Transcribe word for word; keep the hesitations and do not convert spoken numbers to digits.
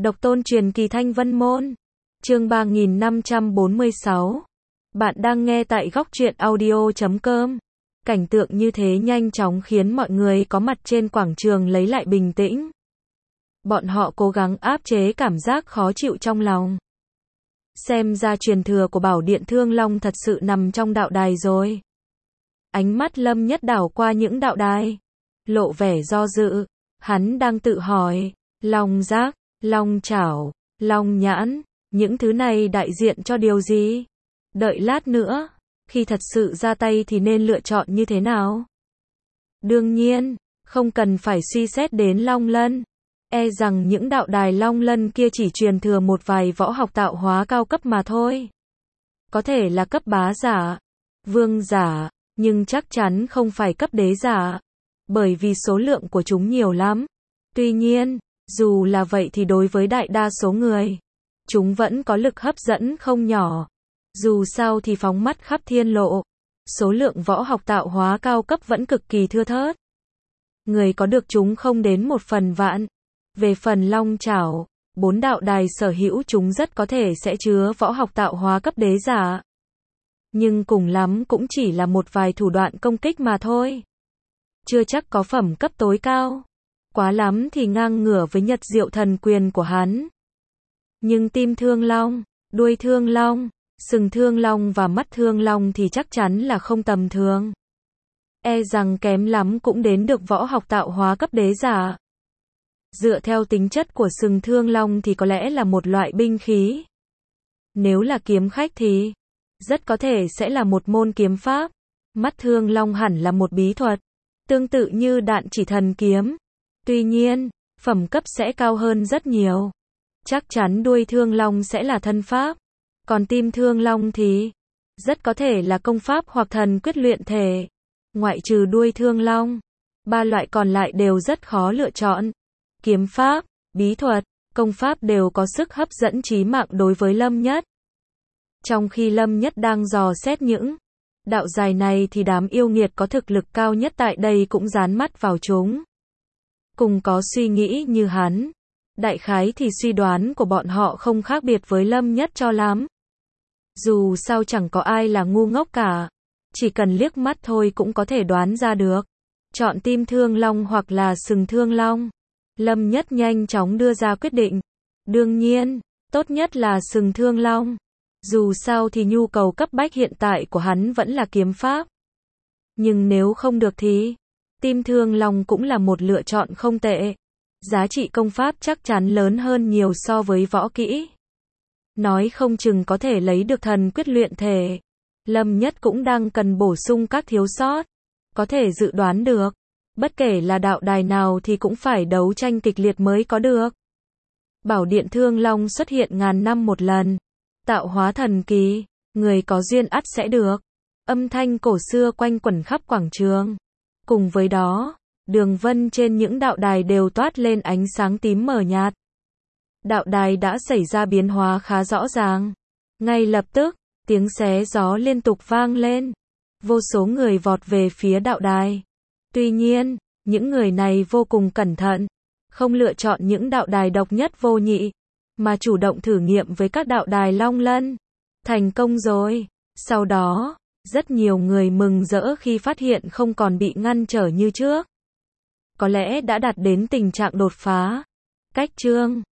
Độc tôn truyền kỳ Thanh Vân Môn. Chương ba nghìn năm trăm bốn mươi sáu. Bạn đang nghe tại góc truyện audio chấm com. Cảnh tượng như thế nhanh chóng khiến mọi người có mặt trên quảng trường lấy lại bình tĩnh. Bọn họ cố gắng áp chế cảm giác khó chịu trong lòng. Xem ra truyền thừa của Bảo Điện Thương Long thật sự nằm trong đạo đài rồi. Ánh mắt Lâm Nhất đảo qua những đạo đài, lộ vẻ do dự. Hắn đang tự hỏi, long giác, long chảo, long nhãn, những thứ này đại diện cho điều gì? Đợi lát nữa, khi thật sự ra tay thì nên lựa chọn như thế nào? Đương nhiên, không cần phải suy xét đến long lân. E rằng những đạo đài long lân kia chỉ truyền thừa một vài võ học tạo hóa cao cấp mà thôi. Có thể là cấp bá giả, vương giả, nhưng chắc chắn không phải cấp đế giả. Bởi vì số lượng của chúng nhiều lắm. Tuy nhiên, dù là vậy thì đối với đại đa số người, chúng vẫn có lực hấp dẫn không nhỏ. Dù sao thì phóng mắt khắp thiên lộ, số lượng võ học tạo hóa cao cấp vẫn cực kỳ thưa thớt. Người có được chúng không đến một phần vạn. Về phần long chảo, bốn đạo đài sở hữu chúng rất có thể sẽ chứa võ học tạo hóa cấp đế giả. Nhưng cùng lắm cũng chỉ là một vài thủ đoạn công kích mà thôi. Chưa chắc có phẩm cấp tối cao. Quá lắm thì ngang ngửa với Nhật Diệu Thần Quyền của hắn. Nhưng tim thương long, đuôi thương long, sừng thương long và mắt thương long thì chắc chắn là không tầm thường. E rằng kém lắm cũng đến được võ học tạo hóa cấp đế giả. Dựa theo tính chất của sừng thương long thì có lẽ là một loại binh khí. Nếu là kiếm khách thì rất có thể sẽ là một môn kiếm pháp. Mắt thương long hẳn là một bí thuật, tương tự như đạn chỉ thần kiếm. Tuy nhiên, phẩm cấp sẽ cao hơn rất nhiều. Chắc chắn đuôi thương long sẽ là thân pháp. Còn tim thương long thì rất có thể là công pháp hoặc thần quyết luyện thể. Ngoại trừ đuôi thương long, ba loại còn lại đều rất khó lựa chọn. Kiếm pháp, bí thuật, công pháp đều có sức hấp dẫn chí mạng đối với Lâm Nhất. Trong khi Lâm Nhất đang dò xét những đạo dài này thì đám yêu nghiệt có thực lực cao nhất tại đây cũng dán mắt vào chúng. Cùng có suy nghĩ như hắn. Đại khái thì suy đoán của bọn họ không khác biệt với Lâm Nhất cho lắm. Dù sao chẳng có ai là ngu ngốc cả. Chỉ cần liếc mắt thôi cũng có thể đoán ra được. Chọn tim thương long hoặc là sừng thương long. Lâm Nhất nhanh chóng đưa ra quyết định. Đương nhiên, tốt nhất là sừng thương long. Dù sao thì nhu cầu cấp bách hiện tại của hắn vẫn là kiếm pháp. Nhưng nếu không được thì tim thương long cũng là một lựa chọn không tệ. Giá trị công pháp chắc chắn lớn hơn nhiều so với võ kỹ. Nói không chừng có thể lấy được thần quyết luyện thể. Lâm Nhất cũng đang cần bổ sung các thiếu sót. Có thể dự đoán được. Bất kể là đạo đài nào thì cũng phải đấu tranh kịch liệt mới có được. Bảo Điện Thương Long xuất hiện ngàn năm một lần. Tạo hóa thần kỳ. Người có duyên ắt sẽ được. Âm thanh cổ xưa quanh quẩn khắp quảng trường. Cùng với đó, đường vân trên những đạo đài đều toát lên ánh sáng tím mờ nhạt. Đạo đài đã xảy ra biến hóa khá rõ ràng. Ngay lập tức, tiếng xé gió liên tục vang lên. Vô số người vọt về phía đạo đài. Tuy nhiên, những người này vô cùng cẩn thận. Không lựa chọn những đạo đài độc nhất vô nhị, mà chủ động thử nghiệm với các đạo đài long lân. Thành công rồi. Sau đó, rất nhiều người mừng rỡ khi phát hiện không còn bị ngăn trở như trước. Có lẽ đã đạt đến tình trạng đột phá. Cách chương